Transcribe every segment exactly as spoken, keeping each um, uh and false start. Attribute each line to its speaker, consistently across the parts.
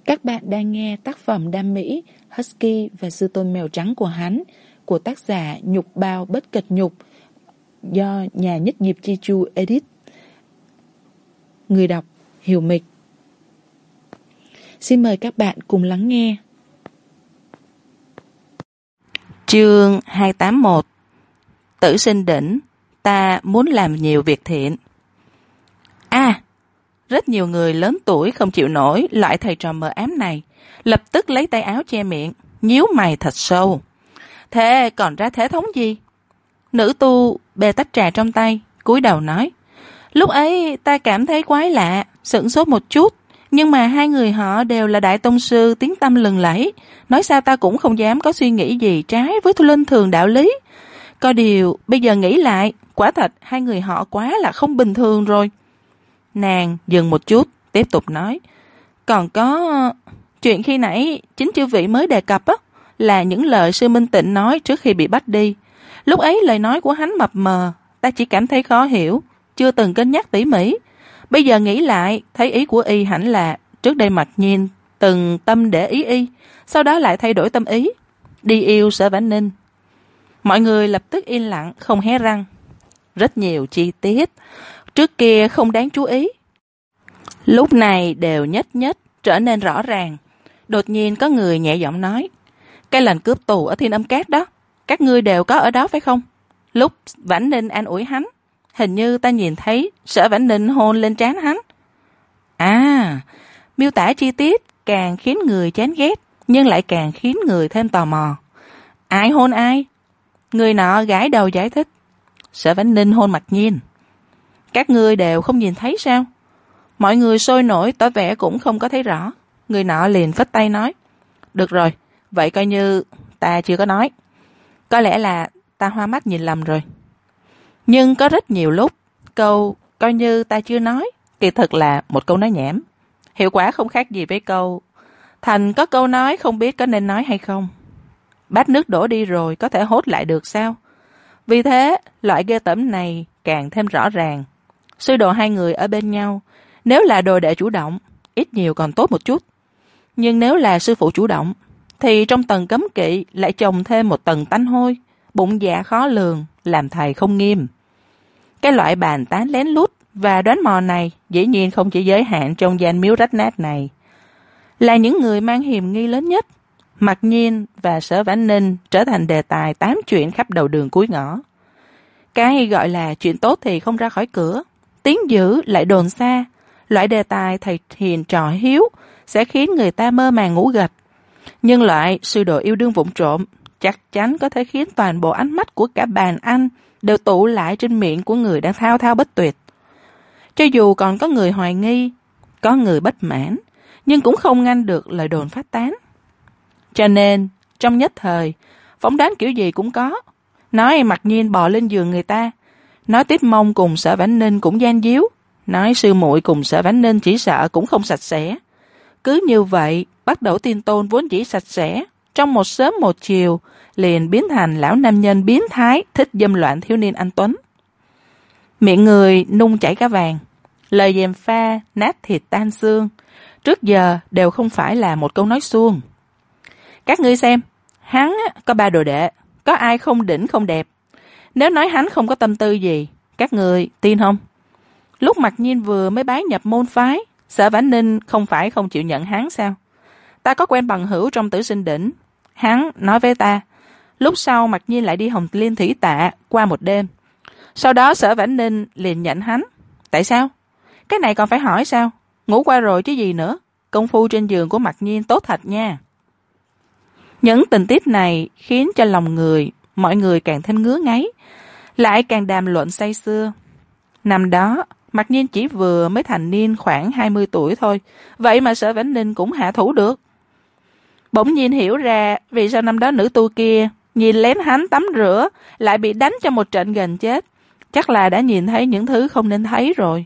Speaker 1: Các bạn đang nghe tác phẩm đam mỹ Husky và sư tôn mèo trắng của hắn của tác giả Nhục Bao Bất Cật Nhục do nhà nhất nghiệp Chi Chu edit. Người đọc Hiểu Mịch. Xin mời các bạn cùng lắng nghe.
Speaker 2: Chương hai tám mốt. Tử sinh đỉnh, ta muốn làm nhiều việc thiện. À, rất nhiều người lớn tuổi không chịu nổi loại thầy trò mờ ám này, lập tức lấy tay áo che miệng, nhíu mày thật sâu. Thế còn ra thế thống gì? Nữ tu bê tách trà trong tay, cúi đầu nói. Lúc ấy ta cảm thấy quái lạ, sửng sốt một chút, nhưng mà hai người họ đều là đại tông sư tiếng tăm lừng lẫy, nói sao ta cũng không dám có suy nghĩ gì trái với linh thường đạo lý. Có điều bây giờ nghĩ lại, quả thật hai người họ quá là không bình thường rồi. Nàng dừng một chút, tiếp tục nói. Còn có chuyện khi nãy chính chư vị mới đề cập á, là những lời sư Minh Tịnh nói trước khi bị bắt đi. Lúc ấy lời nói của hắn mập mờ, ta chỉ cảm thấy khó hiểu, chưa từng cân nhắc tỉ mỉ. Bây giờ nghĩ lại, thấy ý của y hẳn là trước đây Mặc Nhiên từng tâm để ý y, sau đó lại thay đổi tâm ý, đi yêu Sở Vãn Ninh. Mọi người lập tức yên lặng, không hé răng. Rất nhiều chi tiết trước kia không đáng chú ý, lúc này đều nhất nhất trở nên rõ ràng. Đột nhiên có người nhẹ giọng nói. Cái lần cướp tù ở Thiên Âm Cát đó, các ngươi đều có ở đó phải không? Lúc Vãn Ninh an ủi hắn, hình như ta nhìn thấy Sở Vãn Ninh hôn lên trán hắn. À, miêu tả chi tiết càng khiến người chán ghét, nhưng lại càng khiến người thêm tò mò. Ai hôn ai? Người nọ gãi đầu giải thích. Sở Vãn Ninh hôn Mặc Nhiên. Các ngươi đều không nhìn thấy sao? Mọi người sôi nổi tỏ vẻ cũng không có thấy rõ. Người nọ liền phất tay nói. Được rồi, vậy coi như ta chưa có nói. Có lẽ là ta hoa mắt nhìn lầm rồi. Nhưng có rất nhiều lúc, câu coi như ta chưa nói, kỳ thực là một câu nói nhảm. Hiệu quả không khác gì với câu Thành có câu nói không biết có nên nói hay không. Bát nước đổ đi rồi có thể hốt lại được sao? Vì thế, loại ghê tởm này càng thêm rõ ràng. Sư đồ hai người ở bên nhau, nếu là đồ đệ chủ động, ít nhiều còn tốt một chút. Nhưng nếu là sư phụ chủ động, thì trong tầng cấm kỵ lại chồng thêm một tầng tanh hôi, bụng dạ khó lường, làm thầy không nghiêm. Cái loại bàn tán lén lút và đoán mò này dĩ nhiên không chỉ giới hạn trong danh miếu rách nát này. Là những người mang hiềm nghi lớn nhất, Mặc Nhiên và Sở Vãn Ninh trở thành đề tài tám chuyện khắp đầu đường cuối ngõ. Cái gọi là chuyện tốt thì không ra khỏi cửa, tiếng dữ lại đồn xa. Loại đề tài thầy hiền trò hiếu sẽ khiến người ta mơ màng ngủ gật. Nhưng loại sư đồ yêu đương vụng trộm chắc chắn có thể khiến toàn bộ ánh mắt của cả bàn ăn đều tụ lại trên miệng của người đang thao thao bất tuyệt. Cho dù còn có người hoài nghi, có người bất mãn, nhưng cũng không ngăn được lời đồn phát tán. Cho nên, trong nhất thời, phỏng đoán kiểu gì cũng có. Nói Mặc Nhiên bò lên giường người ta, nói Tiếp Mông cùng Sở Vãn Ninh cũng gian díu, nói sư muội cùng Sở Vãn Ninh chỉ sợ cũng không sạch sẽ. Cứ như vậy, bắt đầu Tiên Tôn vốn chỉ sạch sẽ, trong một sớm một chiều, liền biến thành lão nam nhân biến thái thích dâm loạn thiếu niên anh tuấn. Miệng người nung chảy cá vàng, lời gièm pha nát thịt tan xương, trước giờ đều không phải là một câu nói suông. Các ngươi xem, hắn có ba đồ đệ, có ai không đỉnh không đẹp. Nếu nói hắn không có tâm tư gì, các người tin không? Lúc Mặc Nhiên vừa mới bái nhập môn phái, Sở Vãn Ninh không phải không chịu nhận hắn sao? Ta có quen bằng hữu trong Tử Sinh Đỉnh. Hắn nói với ta, lúc sau Mặc Nhiên lại đi Hồng Liên Thủy Tạ qua một đêm. Sau đó Sở Vãn Ninh liền nhận hắn. Tại sao? Cái này còn phải hỏi sao? Ngủ qua rồi chứ gì nữa. Công phu trên giường của Mặc Nhiên tốt thật nha. Những tình tiết này khiến cho lòng người, mọi người càng thêm ngứa ngáy, lại càng đàm luận say sưa. Năm đó, Mặc Nhiên chỉ vừa mới thành niên khoảng hai mươi tuổi thôi, vậy mà Sở Vãn Ninh cũng hạ thủ được. Bỗng nhiên hiểu ra vì sao năm đó nữ tu kia nhìn lén hắn tắm rửa lại bị đánh cho một trận gần chết. Chắc là đã nhìn thấy những thứ không nên thấy rồi.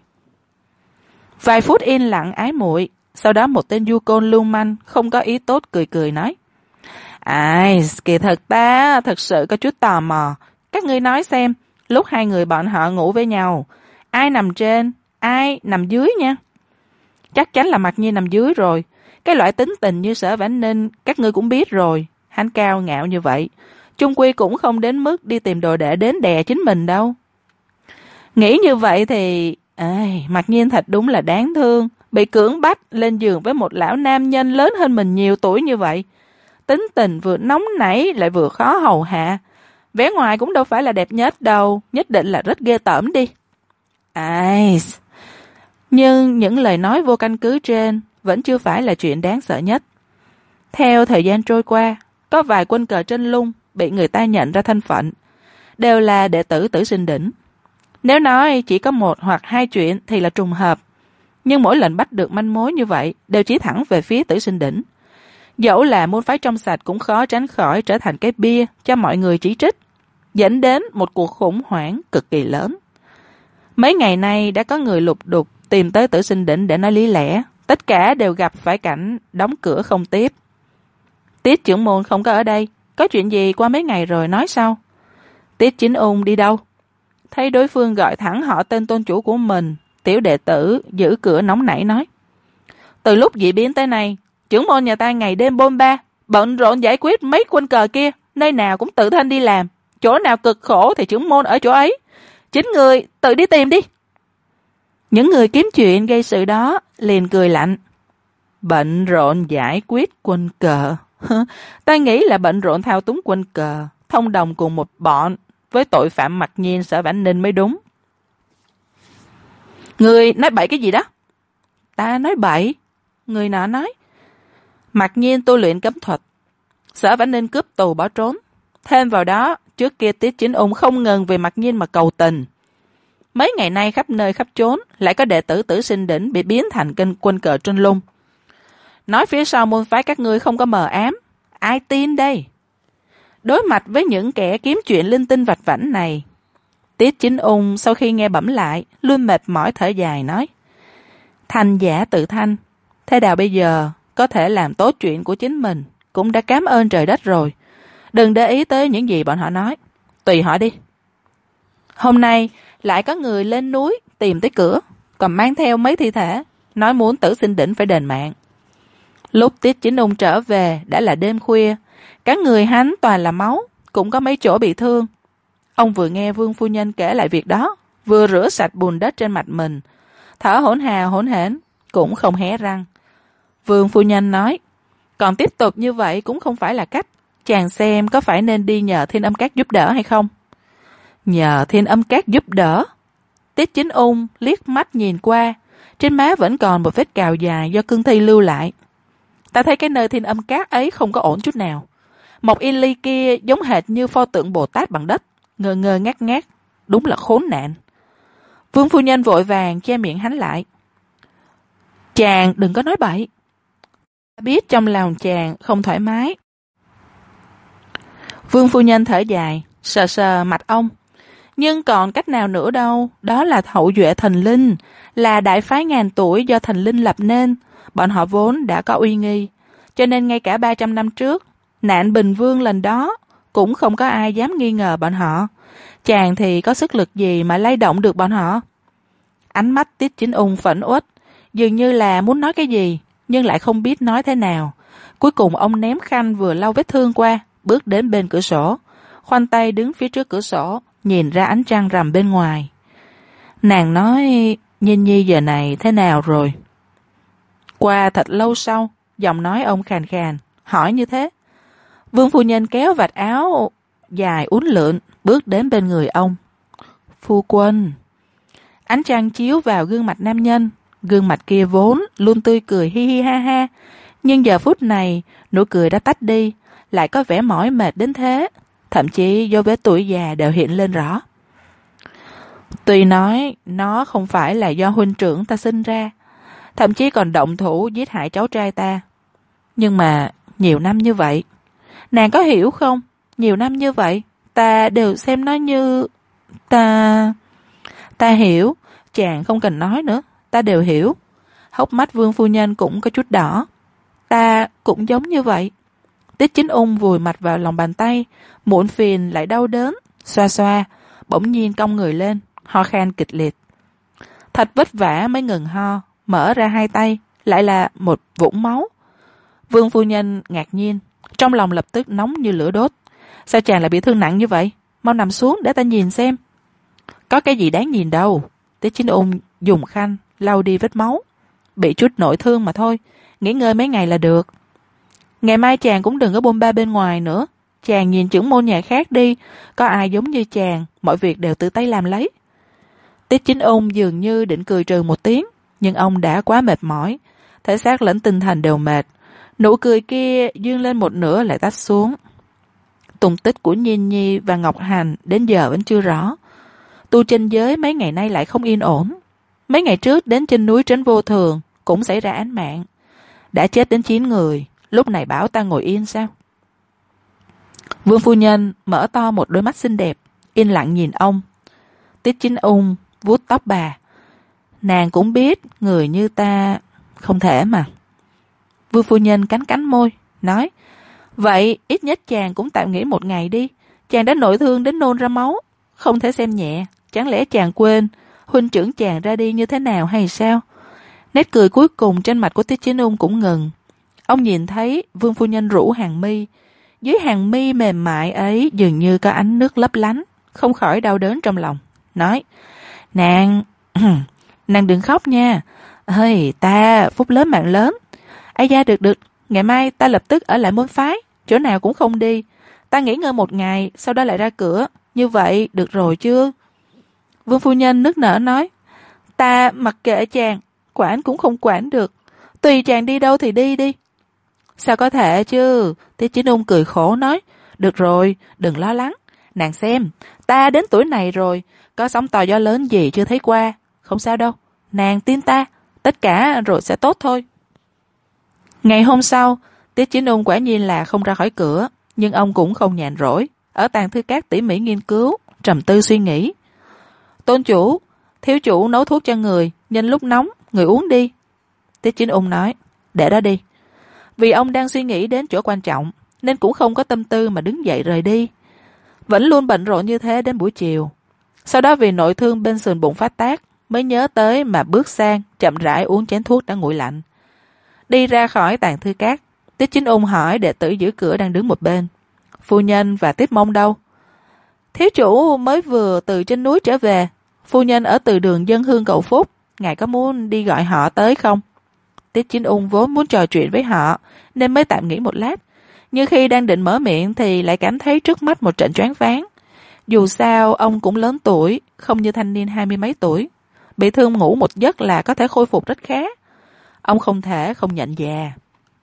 Speaker 2: Vài phút yên lặng ái muội, sau đó một tên du côn lưu manh không có ý tốt cười cười nói. Ai, kỳ thật ta thật sự có chút tò mò. Các ngươi nói xem, lúc hai người bọn họ ngủ với nhau, ai nằm trên, ai nằm dưới nha? Chắc chắn là Mặc Nhiên nằm dưới rồi. Cái loại tính tình như Sở Vãn Ninh các ngươi cũng biết rồi, hắn cao ngạo như vậy, chung quy cũng không đến mức đi tìm đồ đệ đến đè chính mình đâu. Nghĩ như vậy thì ai, Mặc Nhiên thật đúng là đáng thương, bị cưỡng bách lên giường với một lão nam nhân lớn hơn mình nhiều tuổi như vậy. Tính tình vừa nóng nảy lại vừa khó hầu hạ, vẻ ngoài cũng đâu phải là đẹp nhất đâu, nhất định là rất ghê tởm đi. Ai, nhưng những lời nói vô căn cứ trên vẫn chưa phải là chuyện đáng sợ nhất. Theo thời gian trôi qua, có vài quân cờ trên lung bị người ta nhận ra thân phận, đều là đệ tử Tử Sinh Đỉnh. Nếu nói chỉ có một hoặc hai chuyện thì là trùng hợp, nhưng mỗi lần bắt được manh mối như vậy đều chỉ thẳng về phía Tử Sinh Đỉnh. Dẫu là môn phái trong sạch cũng khó tránh khỏi trở thành cái bia cho mọi người chỉ trích, dẫn đến một cuộc khủng hoảng cực kỳ lớn. Mấy ngày nay đã có người lục đục tìm tới Tử Sinh Đỉnh để nói lý lẽ, tất cả đều gặp phải cảnh đóng cửa không tiếp. Tiết trưởng môn không có ở đây, có chuyện gì qua mấy ngày rồi nói sau. Tiết Chính Ung đi đâu? Thấy đối phương gọi thẳng họ tên tôn chủ của mình, tiểu đệ tử giữ cửa nóng nảy nói: từ lúc dị biến tới nay, trưởng môn nhà ta ngày đêm bôn ba, bận rộn giải quyết mấy quân cờ kia, nơi nào cũng tự thân đi làm, chỗ nào cực khổ thì trưởng môn ở chỗ ấy, chính người tự đi tìm đi. Những người kiếm chuyện gây sự đó liền cười lạnh: bận rộn giải quyết quân cờ? Ta nghĩ là bận rộn thao túng quân cờ, thông đồng cùng một bọn với tội phạm Mặc Nhiên Sở Vãn Ninh mới đúng. Người nói bậy cái gì đó? Ta nói bậy? Người nọ nói: Mặc Nhiên tu luyện cấm thuật, Sở Vãn Ninh cướp tù bỏ trốn. Thêm vào đó, trước kia Tiết Chính Ung không ngừng về Mặc Nhiên mà cầu tình. Mấy ngày nay khắp nơi khắp chốn lại có đệ tử Tử Sinh Đỉnh bị biến thành kênh quân cờ trên lung. Nói phía sau môn phái các ngươi không có mờ ám, ai tin đây? Đối mặt với những kẻ kiếm chuyện linh tinh vặt vãnh này, Tiết Chính Ung sau khi nghe bẩm lại, luôn mệt mỏi thở dài nói: thanh giả tự thanh, thế nào bây giờ có thể làm tốt chuyện của chính mình cũng đã cảm ơn trời đất rồi. Đừng để ý tới những gì bọn họ nói, tùy họ đi. Hôm nay lại có người lên núi tìm tới cửa, còn mang theo mấy thi thể, nói muốn Tử Sinh Đỉnh phải đền mạng. Lúc Tiết Chính Ung trở về đã là đêm khuya, cả người hắn toàn là máu, cũng có mấy chỗ bị thương. Ông vừa nghe Vương phu nhân kể lại việc đó, vừa rửa sạch bùn đất trên mặt mình, thở hổn hào hổn hển, cũng không hé răng. Vương phu nhân nói: còn tiếp tục như vậy cũng không phải là cách, chàng xem có phải nên đi nhờ Thiên Âm Các giúp đỡ hay không? Nhờ Thiên Âm Các giúp đỡ? Tiết Chính Ung liếc mắt nhìn qua, trên má vẫn còn một vết cào dài do cương thi lưu lại. Ta thấy cái nơi Thiên Âm Các ấy không có ổn chút nào. Mộc Yên Ly kia giống hệt như pho tượng Bồ Tát bằng đất, ngơ ngơ ngác ngác, đúng là khốn nạn. Vương phu nhân vội vàng che miệng hắn lại: chàng đừng có nói bậy. Biết trong lòng chàng không thoải mái. Vương phu nhân thở dài, sờ sờ mặt ông: nhưng còn cách nào nữa đâu, đó là hậu duệ thần linh, là đại phái ngàn tuổi do thần linh lập nên, bọn họ vốn đã có uy nghi, cho nên ngay cả ba trăm năm trước nạn Bình Vương lần đó cũng không có ai dám nghi ngờ bọn họ. Chàng thì có sức lực gì mà lay động được bọn họ? Ánh mắt Tiết Chính Ung phẫn uất, dường như là muốn nói cái gì nhưng lại không biết nói thế nào. Cuối cùng ông ném khăn vừa lau vết thương qua, bước đến bên cửa sổ, khoanh tay đứng phía trước cửa sổ, nhìn ra ánh trăng rằm bên ngoài. Nàng nói: Nhiên Nhi giờ này thế nào rồi? Qua thật lâu sau, giọng nói ông khàn khàn, hỏi như thế. Vương phu nhân kéo vạt áo dài uốn lượn, bước đến bên người ông. Phu quân. Ánh trăng chiếu vào gương mặt nam nhân, gương mặt kia vốn luôn tươi cười hi hi ha ha, nhưng giờ phút này nụ cười đã tách đi, lại có vẻ mỏi mệt đến thế, thậm chí dấu vết tuổi già đều hiện lên rõ. Tuy nói nó không phải là do huynh trưởng ta sinh ra, thậm chí còn động thủ giết hại cháu trai ta, nhưng mà nhiều năm như vậy, nàng có hiểu không? Nhiều năm như vậy, ta đều xem nó như... Ta... Ta hiểu, chàng không cần nói nữa, ta đều hiểu. Hốc mắt Vương phu nhân cũng có chút đỏ. Ta cũng giống như vậy. Tiết Chính Ung vùi mặt vào lòng bàn tay, muộn phiền lại đau đớn, xoa xoa, bỗng nhiên cong người lên, ho khan kịch liệt. Thật vất vả mới ngừng ho, mở ra hai tay, lại là một vũng máu. Vương phu nhân ngạc nhiên, trong lòng lập tức nóng như lửa đốt. Sao chàng lại bị thương nặng như vậy? Mau nằm xuống để ta nhìn xem. Có cái gì đáng nhìn đâu. Tiết Chính Ung dùng khăn lau đi vết máu. Bị chút nội thương mà thôi, nghỉ ngơi mấy ngày là được. Ngày mai chàng cũng đừng có bôn ba bên ngoài nữa. Chàng nhìn trưởng môn nhà khác đi, có ai giống như chàng, mọi việc đều tự tay làm lấy. Tiết Chính Ung dường như định cười trừ một tiếng, nhưng ông đã quá mệt mỏi, thể xác lẫn tinh thần đều mệt. Nụ cười kia dương lên một nửa lại tắt xuống. Tung tích của Nhiên Nhi và Ngọc Hành đến giờ vẫn chưa rõ. Tu chân giới mấy ngày nay lại không yên ổn. Mấy ngày trước đến trên núi Trấn Vô Thường cũng xảy ra án mạng. Đã chết đến chín người, lúc này bảo ta ngồi yên sao? Vương phu nhân mở to một đôi mắt xinh đẹp, yên lặng nhìn ông. Tiết Chính Ung vuốt tóc bà. Nàng cũng biết người như ta không thể mà. Vương phu nhân cắn cắn môi, nói, vậy ít nhất chàng cũng tạm nghỉ một ngày đi. Chàng đã nội thương đến nôn ra máu, không thể xem nhẹ. Chẳng lẽ chàng quên huynh trưởng chàng ra đi như thế nào hay sao? Nét cười cuối cùng trên mặt của Tiết Chính Ung cũng ngừng. Ông nhìn thấy Vương phu nhân rũ hàng mi. Dưới hàng mi mềm mại ấy dường như có ánh nước lấp lánh, không khỏi đau đớn trong lòng. Nói, nàng, nàng đừng khóc nha. Ơi, ta phúc lớn mạng lớn. Ai da được được, ngày mai ta lập tức ở lại môn phái, chỗ nào cũng không đi. Ta nghỉ ngơi một ngày, sau đó lại ra cửa. Như vậy được rồi chưa? Vương phu nhân nức nở nói, ta mặc kệ chàng, quản cũng không quản được. Tùy chàng đi đâu thì đi đi. Sao có thể chứ? Tiết Chính Ung cười khổ nói, được rồi, đừng lo lắng. Nàng xem, ta đến tuổi này rồi, có sóng to gió lớn gì chưa thấy qua. Không sao đâu, nàng tin ta, tất cả rồi sẽ tốt thôi. Ngày hôm sau, Tiết Chính Ung quả nhiên là không ra khỏi cửa, nhưng ông cũng không nhàn rỗi, ở Tàng Thư Các tỉ mỉ nghiên cứu, trầm tư suy nghĩ. Tôn chủ, thiếu chủ nấu thuốc cho người, nhân lúc nóng, người uống đi. Tiết Chính Ung nói, để đó đi. Vì ông đang suy nghĩ đến chỗ quan trọng, nên cũng không có tâm tư mà đứng dậy rời đi. Vẫn luôn bận rộn như thế đến buổi chiều. Sau đó vì nội thương bên sườn bụng phát tác, mới nhớ tới mà bước sang, chậm rãi uống chén thuốc đã nguội lạnh. Đi ra khỏi Tàng Thư Các, Tiết Chính Ung hỏi đệ tử giữ cửa đang đứng một bên. Phu nhân và Tiết Mông đâu? Thiếu chủ mới vừa từ trên núi trở về. Phu nhân ở từ đường Dân Hương cầu phúc. Ngài có muốn đi gọi họ tới không? Tiết Chính Ung vốn muốn trò chuyện với họ, nên mới tạm nghỉ một lát. Nhưng khi đang định mở miệng thì lại cảm thấy trước mắt một trận choáng váng. Dù sao ông cũng lớn tuổi, không như thanh niên hai mươi mấy tuổi. Bị thương ngủ một giấc là có thể khôi phục rất khá. Ông không thể không nhận già.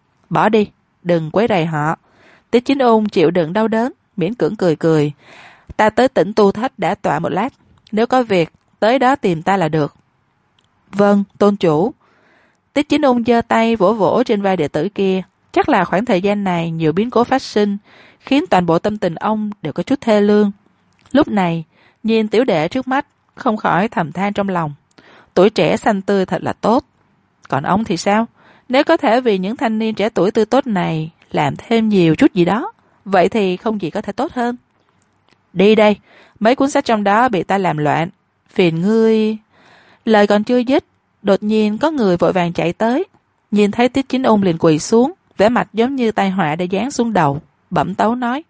Speaker 2: Bỏ đi, đừng quấy rầy họ. Tiết Chính Ung chịu đựng đau đớn, miễn cưỡng cười cười. Ta tới tỉnh Tu Thất đã tọa một lát. Nếu có việc, tới đó tìm ta là được. Vâng, tôn chủ. Tiết Chính Ung giơ tay vỗ vỗ trên vai đệ tử kia. Chắc là khoảng thời gian này nhiều biến cố phát sinh, khiến toàn bộ tâm tình ông đều có chút thê lương. Lúc này, nhìn tiểu đệ trước mắt, không khỏi thầm than trong lòng. Tuổi trẻ xanh tươi thật là tốt. Còn ông thì sao? Nếu có thể vì những thanh niên trẻ tuổi tươi tốt này làm thêm nhiều chút gì đó, vậy thì không gì có thể tốt hơn. Đi đây, mấy cuốn sách trong đó bị ta làm loạn. Phiền ngươi... Lời còn chưa dứt, đột nhiên có người vội vàng chạy tới. Nhìn thấy Tiết Chính Ung liền quỳ xuống, vẻ mặt giống như tai họa đã giáng xuống đầu, bẩm tấu nói.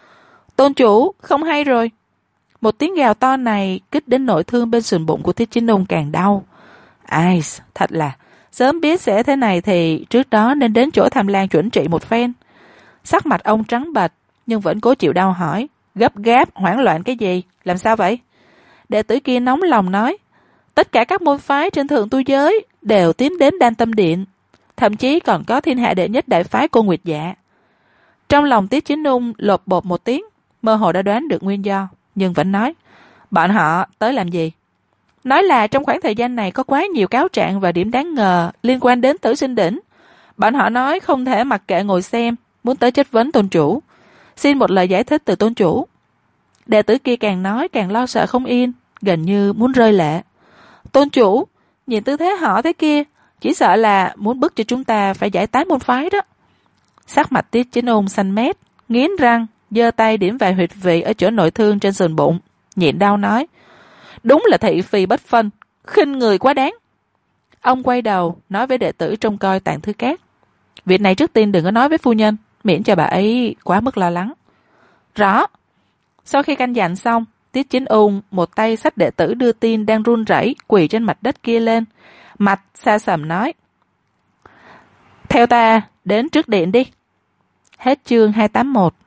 Speaker 2: Tôn chủ, không hay rồi. Một tiếng gào to này kích đến nội thương bên sườn bụng của Tiết Chính Ung càng đau. Ai, thật là, sớm biết sẽ thế này thì trước đó nên đến chỗ Tham Lang chuẩn trị một phen. Sắc mặt ông trắng bệch, nhưng vẫn cố chịu đau hỏi. Gấp gáp, hoảng loạn cái gì? Làm sao vậy? Đệ tử kia nóng lòng nói. Tất cả các môn phái trên thượng tu giới đều tiến đến Đan Tâm Điện. Thậm chí còn có thiên hạ đệ nhất đại phái Cô Nguyệt Dạ. Trong lòng Tiết Chính Ung lột bột một tiếng, mơ hồ đã đoán được nguyên do, nhưng vẫn nói. Bọn họ tới làm gì? Nói là trong khoảng thời gian này có quá nhiều cáo trạng và điểm đáng ngờ liên quan đến Tử Sinh Đỉnh. Bọn họ nói không thể mặc kệ ngồi xem, muốn tới chất vấn tôn chủ. Xin một lời giải thích từ tôn chủ. Đệ tử kia càng nói càng lo sợ không yên, gần như muốn rơi lệ. Tôn chủ, nhìn tư thế họ thế kia, chỉ sợ là muốn bức cho chúng ta phải giải tán môn phái đó. Sắc mặt Tiết Chính Ung xanh mét, nghiến răng, giơ tay điểm vài huyệt vị ở chỗ nội thương trên sườn bụng, nhịn đau nói. Đúng là thị phi bất phân, khinh người quá đáng. Ông quay đầu nói với đệ tử trông coi Tàng Thư Các. Việc này trước tiên đừng có nói với phu nhân, miễn cho bà ấy quá mức lo lắng. Rõ. Sau khi căn dặn xong, Tiết Chính Ung một tay xách đệ tử đưa tin đang run rẩy quỳ trên mặt đất kia lên, mặt xa sầm nói: Theo ta đến trước điện đi. Hết chương hai tám mốt.